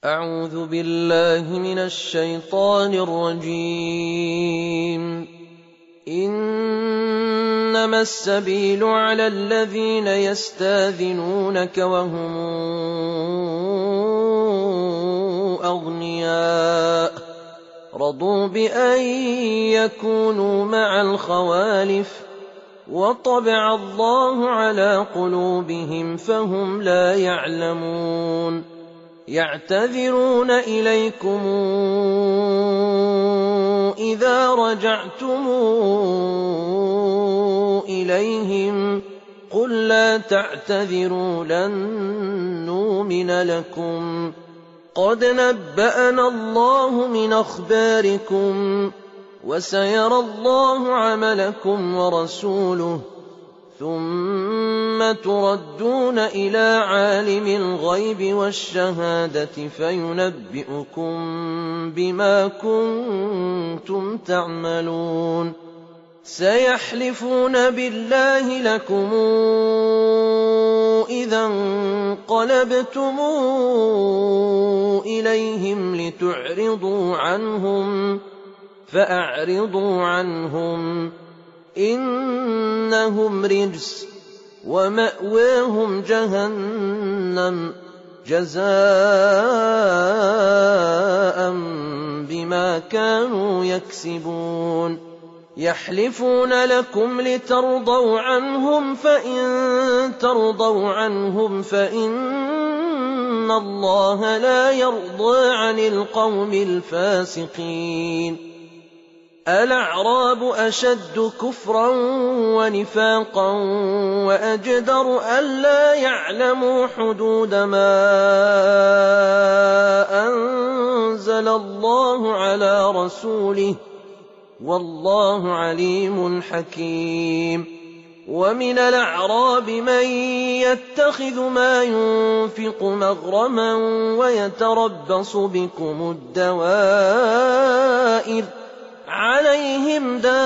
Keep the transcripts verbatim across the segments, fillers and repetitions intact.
أعوذ بالله من الشيطان الرجيم. إنما السبيل على الذين يستاذنونك وهم أغنياء رضوا بأن يكونوا مع الخوالف وطبع الله على قلوبهم فهم لا يعلمون. يعتذرون إليكم إذا رجعتم إليهم قل لا تعتذروا لن نؤمن لكم قد نبأنا الله من أخباركم وسيرى الله عملكم ورسوله ثم تردون إلى عالم الغيب والشهادة فينبئكم بما كنتم تعملون. سيحلفون بالله لكم إذا انقلبتم إليهم لتعرضوا عنهم فأعرضوا عنهم إنهم رجس ومأواهم جهنم جزاء بما كانوا يكسبون. يحلفون لكم لترضوا عنهم فإن ترضوا عنهم فإن الله لا يرضى عن القوم الفاسقين. الأعراب أشد كفرا ونفاقا وأجدر ألا يعلموا حدود ما أنزل الله على رسوله والله عليم حكيم. ومن الأعراب من يتخذ ما ينفق مغرما ويتربص بكم الدوائر عليهم دائرة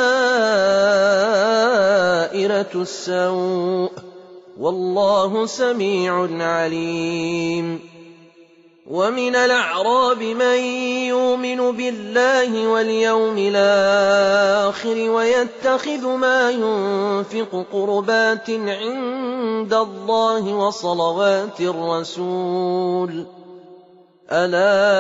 السوء والله سميع عليم. ومن الأعراب من يؤمن بالله واليوم الآخر ويتخذ ما ينفق قربات عند الله وصلوات الرسول ألا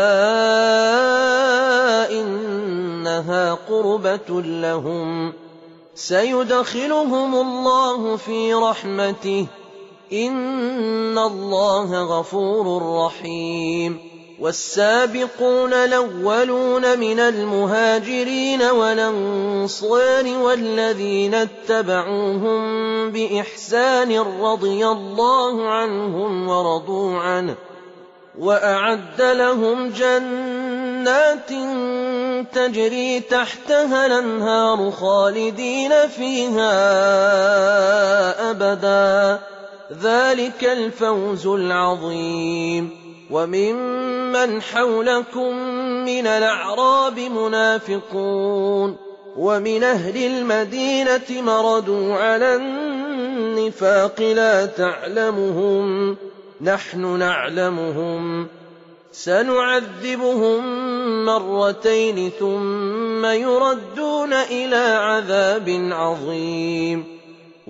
إنها قربة لهم سيدخلهم الله في رحمته إن الله غفور رحيم. والسابقون الأولون من المهاجرين والأنصار والذين اتبعوهم بإحسان رضي الله عنهم ورضوا عنه وأعد لهم جنات تجري تحتها الأنهار خالدين فيها أبدا ذلك الفوز العظيم. وممن حولكم من الأعراب منافقون ومن أهل المدينة مردوا على النفاق لا تعلمهم نحن نعلمهم سنعذبهم مرتين ثم يردون إلى عذاب عظيم.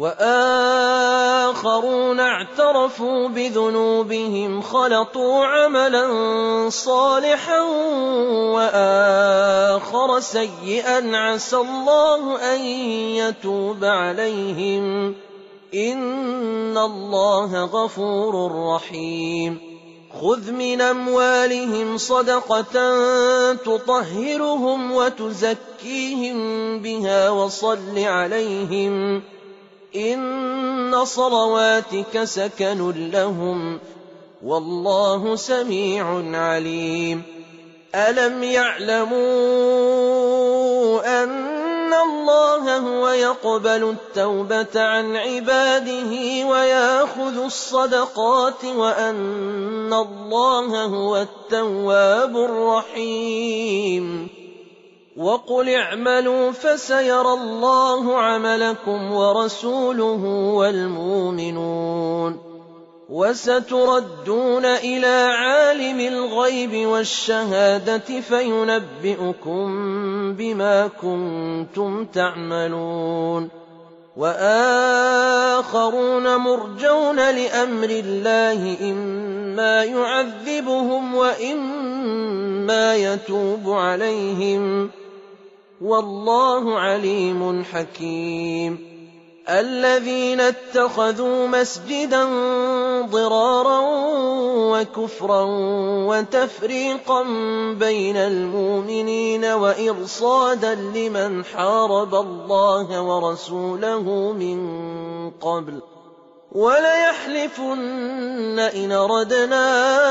وآخرون اعترفوا بذنوبهم خلطوا عملا صالحا وآخر سيئا عسى الله أن يتوب عليهم إن الله غفور رحيم. خذ من أموالهم صدقة تطهرهم وتزكيهم بها وصل عليهم إن صلواتك سكن لهم والله سميع عليم. ألم يعلموا أن الله هو يقبل التوبة عن عباده ويأخذ الصدقات وأن الله هو التواب الرحيم. وقل اعملوا فسيرى الله عملكم ورسوله والمؤمنون وستردون إلى عالم الغيب والشهادة فينبئكم بما كنتم تعملون وآخرون مرجون لأمر الله إما يعذبهم وإما يتوب عليهم والله عليم حكيم الذين اتخذوا مسجدا ضرارا وكفرا وتفريقا بين المؤمنين وإرصادا لمن حارب الله ورسوله من قبل وليحلفن إن أردنا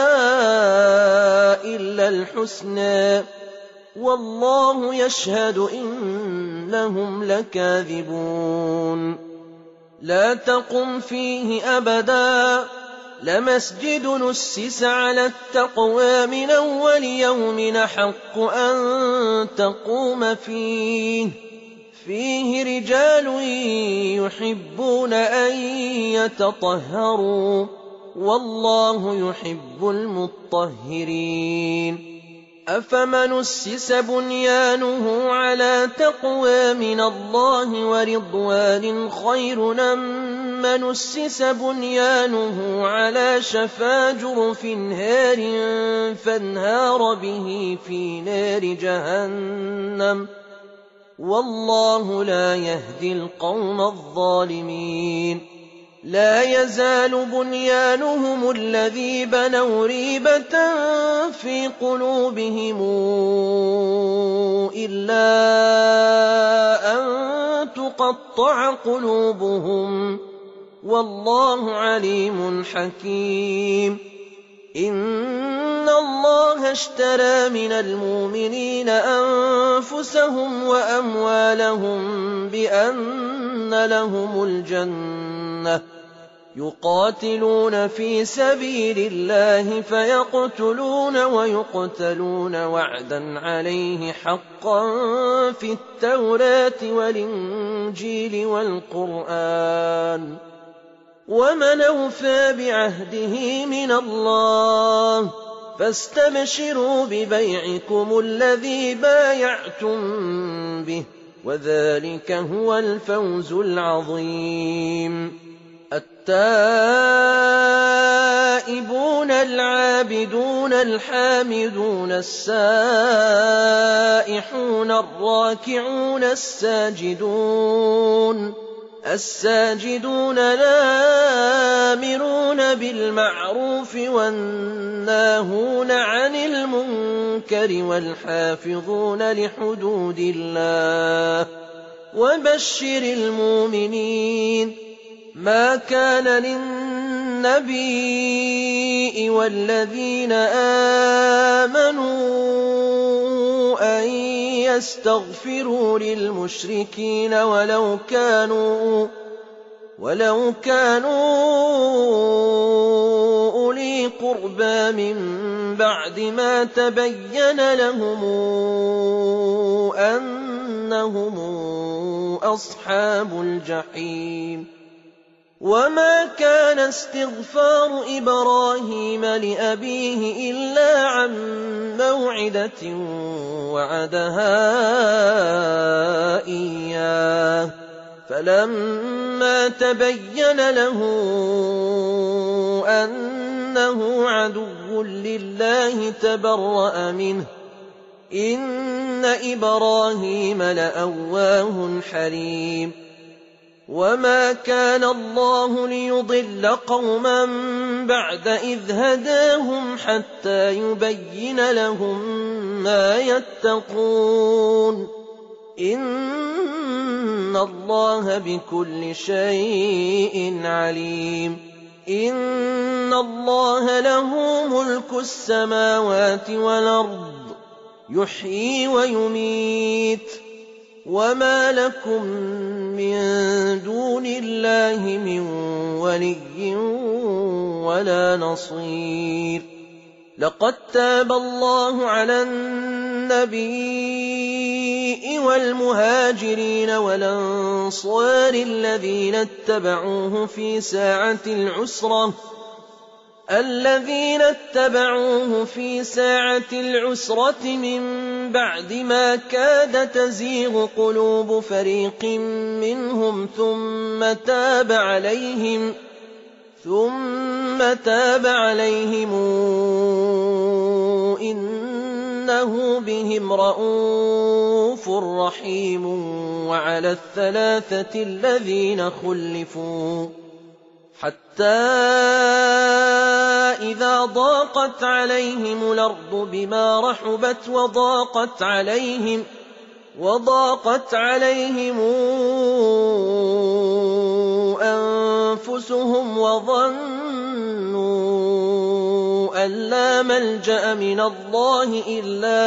إلا الحسنى والله يشهد إنهم لكاذبون لا تقم فيه أبدا لمسجد نسس على التقوى من أول يوم أحق أن تقوم فيه فيه رجال يحبون أن يتطهروا والله يحب المطهرين أفمن أسس بنيانه على تقوى من الله ورضوان خير أم من أسس بنيانه على شفا جرف هار فانهار به في نار جهنم والله لا يهدي القوم الظالمين لا يزال بنيانهم الذي بنوا ريبة في قلوبهم إلا أن تقطع قلوبهم والله عليم حكيم إن الله اشترى من المؤمنين أنفسهم وأموالهم بأن لهم الجنة يقاتلون في سبيل الله فيقتلون ويقتلون وعدا عليه حقا في التوراة والإنجيل والقرآن ومن أوفى بعهده من الله فاستبشروا ببيعكم الذي بايعتم به وذلك هو الفوز العظيم التائبون العابدون الحامدون السائحون الراكعون الساجدون الساجدون الآمرون بالمعروف والناهون عن المنكر والحافظون لحدود الله وبشر المؤمنين ما كان للنبي والذين آمنوا أن يستغفروا للمشركين ولو كانوا ولو كانوا أولي قربى من بعد ما تبين لهم أنهم أصحاب الجحيم وما كان استغفار إبراهيم لأبيه إلا عن موعدة وعدها إياه فلما تبين له أنه عدو لله تبرأ منه إن إبراهيم لأواه حليم وما كان الله ليضل قوما بعد إذ هداهم حتى يبين لهم ما يتقون إن الله بكل شيء عليم إن الله له ملك السماوات والأرض يحيي ويميت وما لكم من دون الله من ولي ولا نصير لقد تاب الله على النبي والمهاجرين والأنصار الذين اتبعوه في ساعة العسرة الذين اتبعوه في ساعة العسرة من بعد ما كاد تزيغ قلوب فريق منهم ثم تاب عليهم ثم تاب عليهم إنه بهم رءوف رحيم. وعلى الثلاثة الذين خلفوا حتى إذا ضاقت عليهم الأرض بما رحبت وضاقت عليهم وضاقت عليهم أنفسهم وظنوا أن لا ملجأ من الله إلا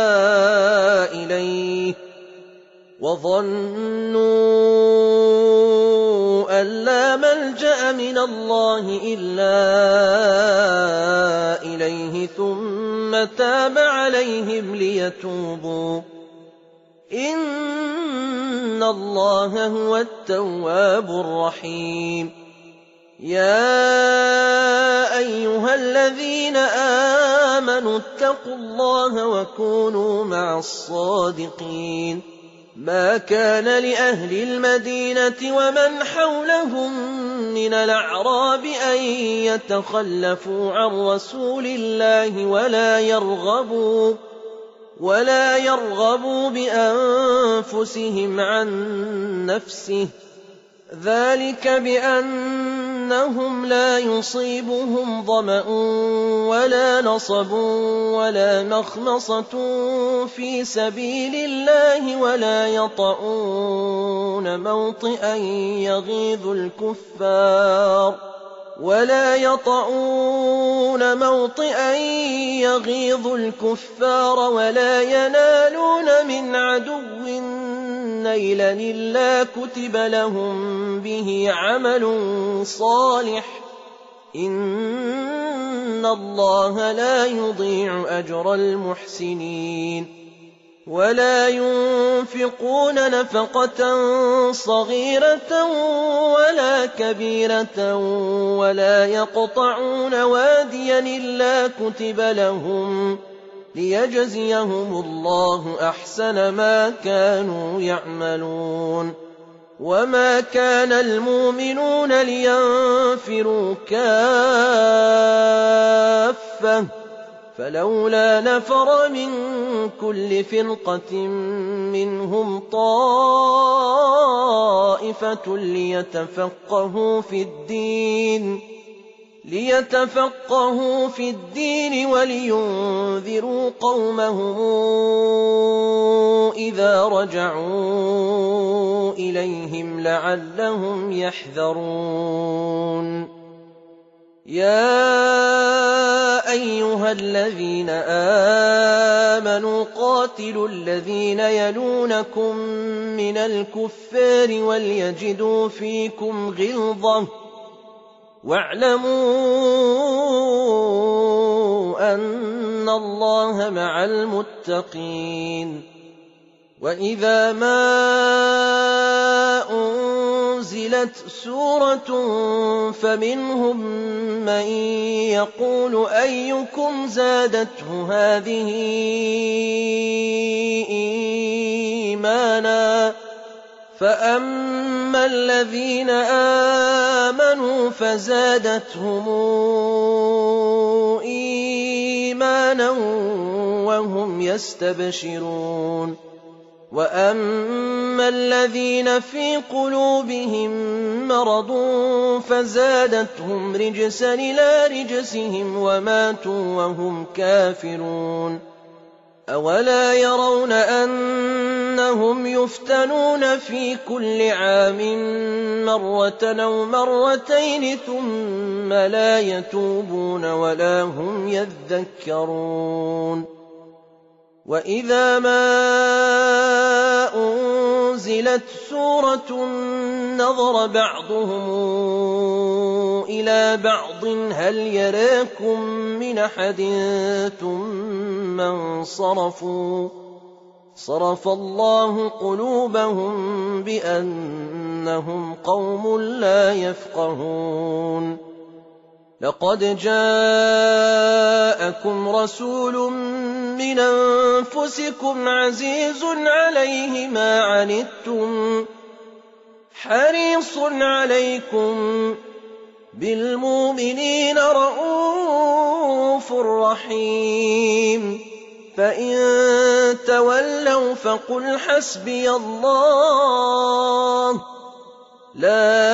إليه وظنوا أن لا ملجأ من الله إلا إليه ثم تاب عليهم ليتوبوا إن الله هو التواب الرحيم. يا أيها الذين آمنوا اتقوا الله وكونوا مع الصادقين. ما كان لأهل المدينة ومن حولهم من الأعراب أن يتخلفوا عن رسول الله ولا يرغبوا ولا يرغبوا بأنفسهم عن نفسه ذلك بأنهم لا يصيبهم ظمأ ولا نصب ولا مخمصة في سبيل الله ولا يطؤون موطئا يغيظ الكفار ولا يطؤون موطئا يغيظ الكفار ولا ينالون من عدو نيلا إلا كتب لهم به عمل صالح إن الله لا يضيع أجر المحسنين. ولا ينفقون نفقة صغيرة ولا كبيرة ولا يقطعون واديا إلا كتب لهم ليجزيهم الله أحسن ما كانوا يعملون. وما كان المؤمنون لينفروا كافة فلولا نفر من كل فرقة منهم طائفة ليتفقهوا في الدين ليتفقهوا في الدين ولينذروا قومهم إذا رجعوا إليهم لعلهم يحذرون. يا أيها الذين آمنوا قاتلوا الذين يلونكم من الكفار وليجدوا فيكم غلظة واعلموا أن الله مع المتقين. وإذا ما أنزلت سورة فمنهم من يقول أيكم زادته هذه إيمانا فأما الذين آمنوا فزادتهم إيمانا وهم يستبشرون. وأما الذين في قلوبهم مرض فزادتهم رجسا إلى رجسهم وماتوا وهم كافرون. أولا يرون أنهم يفتنون في كل عام مرة أو مرتين ثم لا يتوبون ولا هم يذكرون. وإذا ما أنزلت سورة نظر بعضهم إلى بعض هل يراكم من أحد ثم انصرفوا صرف الله قلوبهم بأنهم قوم لا يفقهون. لقد جاءكم رسول من أنفسكم عزيز عليه ما عنتم حريص عليكم بالمؤمنين رءوف رحيم فإن تولوا فقل حسبي الله لا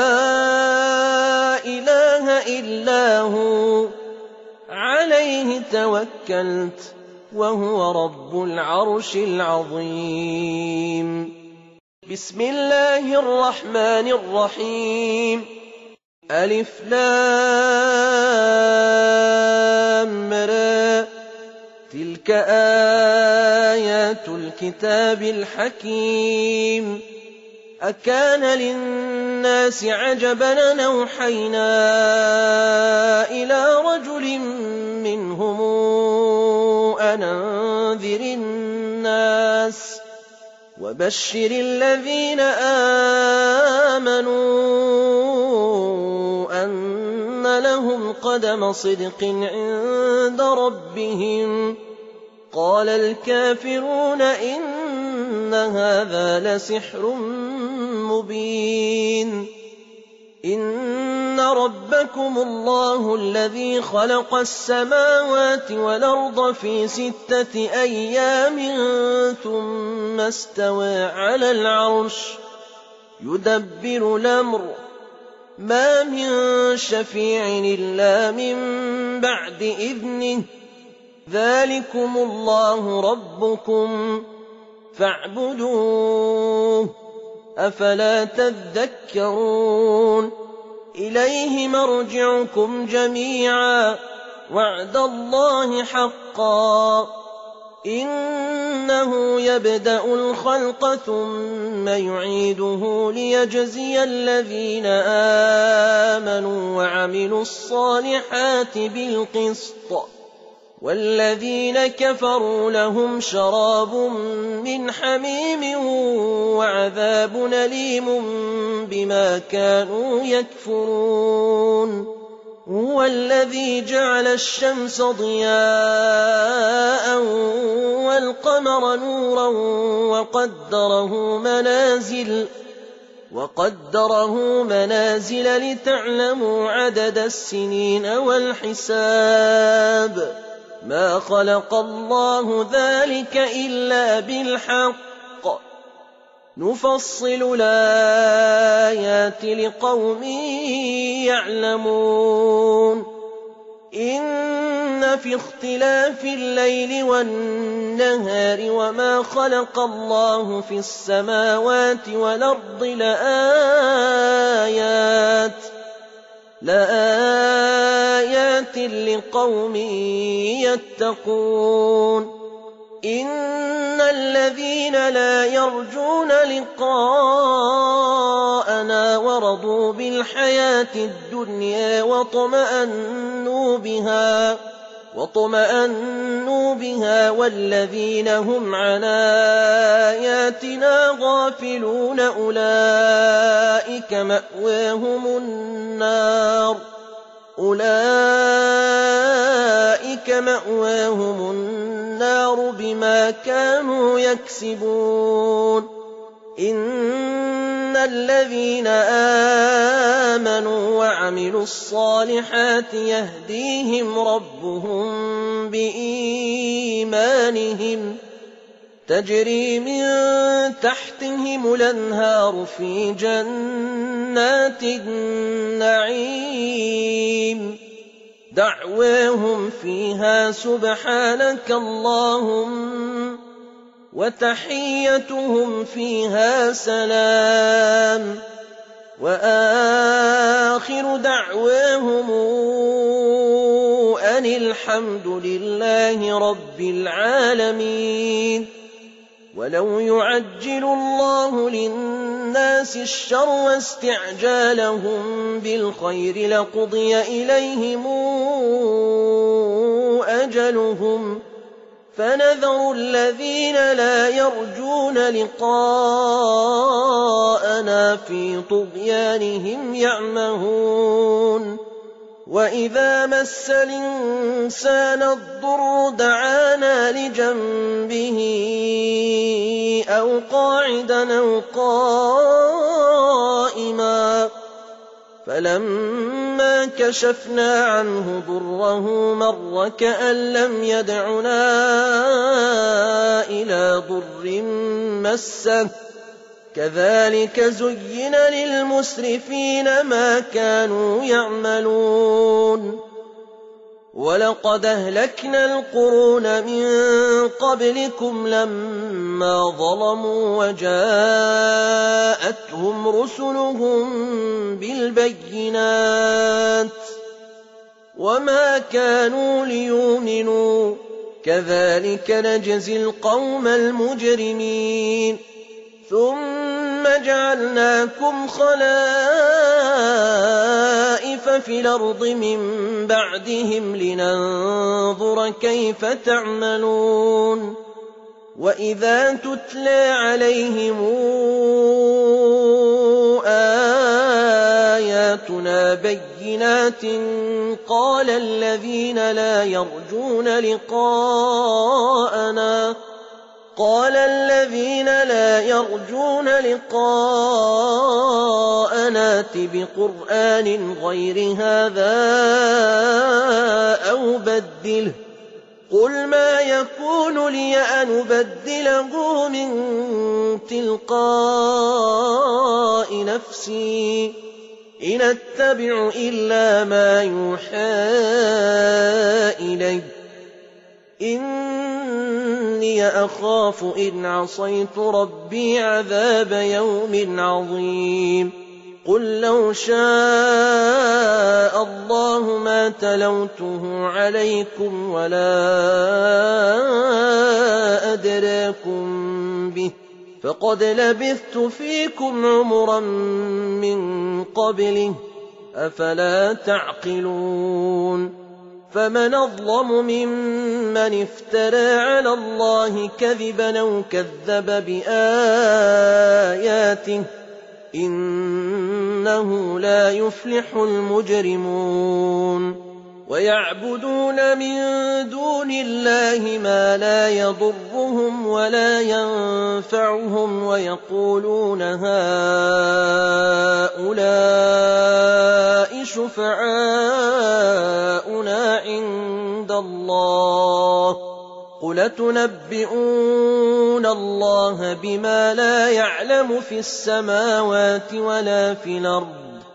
إله إلا هو عليه توكلت وهو رب العرش العظيم. بسم الله الرحمن الرحيم. ألف لام را تلك آيات الكتاب الحكيم. أكان للناس عجبا أن أوحينا إلى رجل منهم أن أنذر الناس وبشر الذين آمنوا أن لهم قدم صدق عند ربهم. قال الكافرون إن هذا لسحر مبين. إن ربكم الله الذي خلق السماوات والأرض في ستة أيام ثم استوى على العرش يدبر الأمر ما من شفيع إلا من بعد إذنه ذلكم الله ربكم فاعبدوه أفلا تذكرون. إليه مرجعكم جميعا وعد الله حقا إنه يبدأ الخلق ثم يعيده ليجزي الذين آمنوا وعملوا الصالحات بالقسط والذين كفروا لهم شراب من حميم وعذاب أليم بما كانوا يكفرون. هو الذي جعل الشمس ضياء والقمر نورا وقدره منازل وقدره منازل لتعلموا عدد السنين والحساب. ما خلق الله ذلك إلا بالحق نفصل الآيات لقوم يعلمون. إن في اختلاف الليل والنهار وما خلق الله في السماوات والأرض لآيات لآيات لقوم يتقون. إن الذين لا يرجون لقاءنا ورضوا بالحياة الدنيا واطمأنوا بها واطمأنوا بها والذين هم عن آياتنا غافلون أولئك مأواهم النار أولئك مأواهم النار بما كانوا يكسبون. إن الذين آمنوا وعملوا الصالحات يهديهم ربهم بإيمانهم تجري من تحتهم الأنهار في جنات النعيم دعواهم فيها سبحانك اللهم وتحيتهم فيها سلام وآخر دعواهم أن الحمد لله رب العالمين. ولو يعجل الله للناس الشر واستعجالهم بالخير لقضي إليهم أجلهم فنذر الذين لا يرجون لقاءنا في طغيانهم يعمهون. وَإِذَا مَسَّ الْإِنسَانَ الضُّرُّ دَعَانَا لِجَنبِهِ أَوْ قَاعِدًا أَوْ قَائِمًا فَلَمَّا كَشَفْنَا عَنْهُ ضُرَّهُ مَرَّ كَأَن لَّمْ يَدْعُنَا إِلَىٰ ضُرٍّ مَّسَّهُ كَذَٰلِكَ زُيِّنَ لِلْمُسْرِفِينَ مَا كَانُوا يَعْمَلُونَ وَلَقَدْ أَهْلَكْنَا الْقُرُونَ مِن قَبْلِكُمْ لَمَّا ظَلَمُوا وَجَاءَتْهُمْ رُسُلُهُم بِالْبَيِّنَاتِ وَمَا كَانُوا لِيُؤْمِنُوا كَذَٰلِكَ نَجْزِي الْقَوْمَ الْمُجْرِمِينَ ثُمَّ جَعَلْنَاكُمْ خَلَائِفَ فِي الْأَرْضِ مِن بَعْدِهِمْ لِنَنظُرَ كَيْفَ تَعْمَلُونَ وَإِذَا تُتْلَىٰ عَلَيْهِمْ آيَاتُنَا بَيِّنَاتٍ قَالَ الَّذِينَ لَا يَرْجُونَ لِقَاءَنَا قال الذين لا يرجون لقاءنا ائت بقرآن غير هذا أو بدله قل ما يكون لي أن أبدله من تلقاء نفسي إن أتبع إلا ما يوحى إلي إني أخاف إن عصيت ربي عذاب يوم عظيم قل لو شاء الله ما تلوته عليكم ولا أدراكم به فقد لبثت فيكم عمرا من قبله أفلا تعقلون فمن أظلم ممن افترى على الله كذبا أو كذب بآياته إنه لا يفلح المجرمون ويعبدون من دون الله ما لا يضرهم ولا ينفعهم ويقولون هؤلاء شفعاؤنا عند الله قل تنبئون الله بما لا يعلم في السماوات ولا في الأرض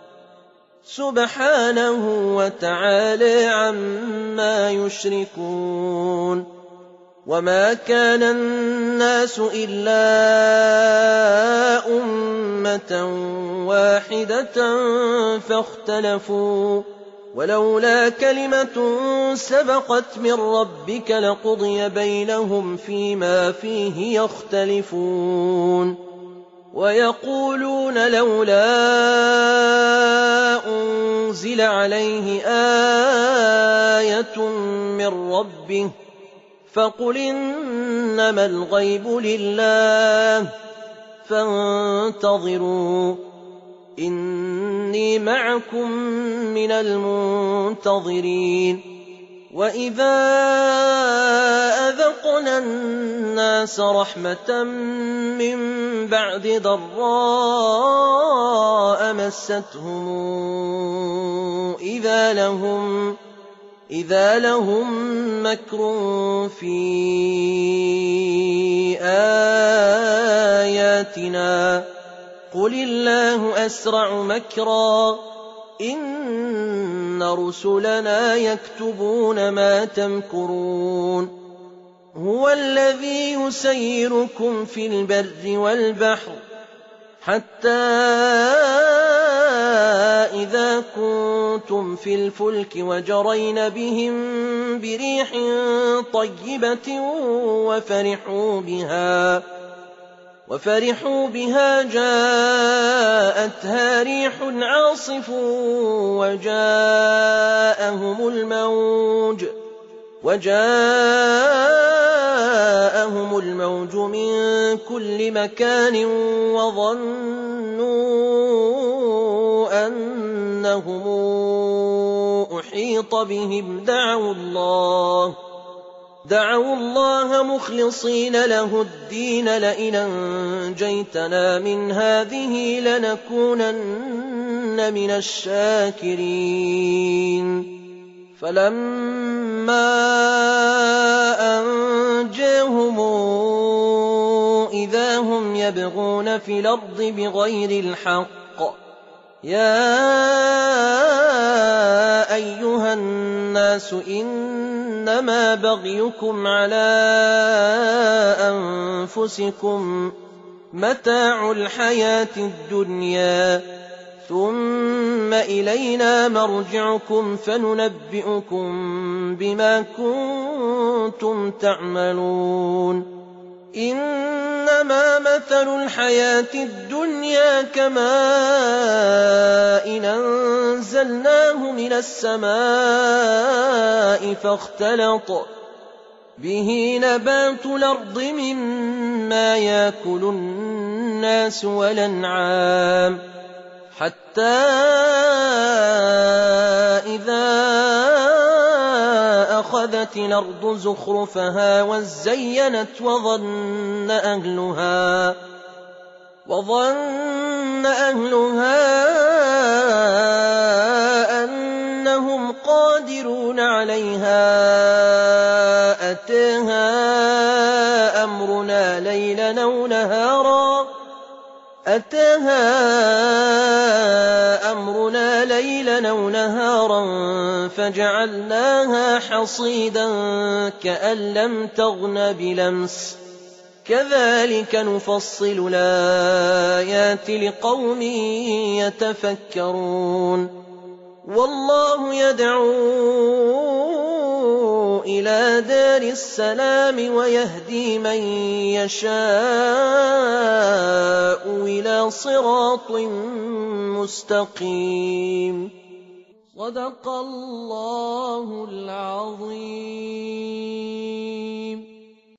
سبحانه وتعالى عما يشركون وما كان الناس إلا أمة واحدة فاختلفوا ولولا كلمة سبقت من ربك لقضي بينهم فيما فيه يختلفون ويقولون لولا أنزل عليه آية من ربه فقل إنما الغيب لله فانتظروا إني معكم من المنتظرين وإذا أذقنا الناس رحمة من بعد ضراء مستهم إذا لهم إذا لهم مكر في آياتنا قل الله أسرع مكرا إن رسلنا يكتبون ما تمكرون هو الذي يسيركم في البر والبحر حتى إذا كنتم في الفلك وجرين بهم بريح طيبة وفرحوا بها وفرحوا بها جاءتها ريح عاصف وجاءهم الموج وجاءهم الموج من كل مكان وظنوا أنهم أحيط بهم دعوا الله دعوا الله مخلصين له الدين لئن أنجيتنا من هذه لنكونن من الشاكرين فلما أنجاهم إذا هم يبغون في الأرض بغير الحق يا أيها الناس إنما بغيكم على أنفسكم متاع الحياة الدنيا ثم إلينا مرجعكم فننبئكم بما كنتم تعملون إنما مثل الحياة الدنيا كماء أنزلناه من السماء فاختلط به نبات الأرض مما يأكل الناس والأنعام حتى إذا أخذت الأرض زخرفها وزينت وظن أهلها وظن أهلها أنهم قادرون عليها أتاها أمرنا ليلا أو نهارا أتاها أمرنا ليلا أو نهارا فجعلناها حصيدا كأن لم تغن بلمس كذلك نفصل الآيات لقوم يتفكرون والله يدعو إلى دار السلام ويهدي من يشاء إلى صراط مستقيم صدق الله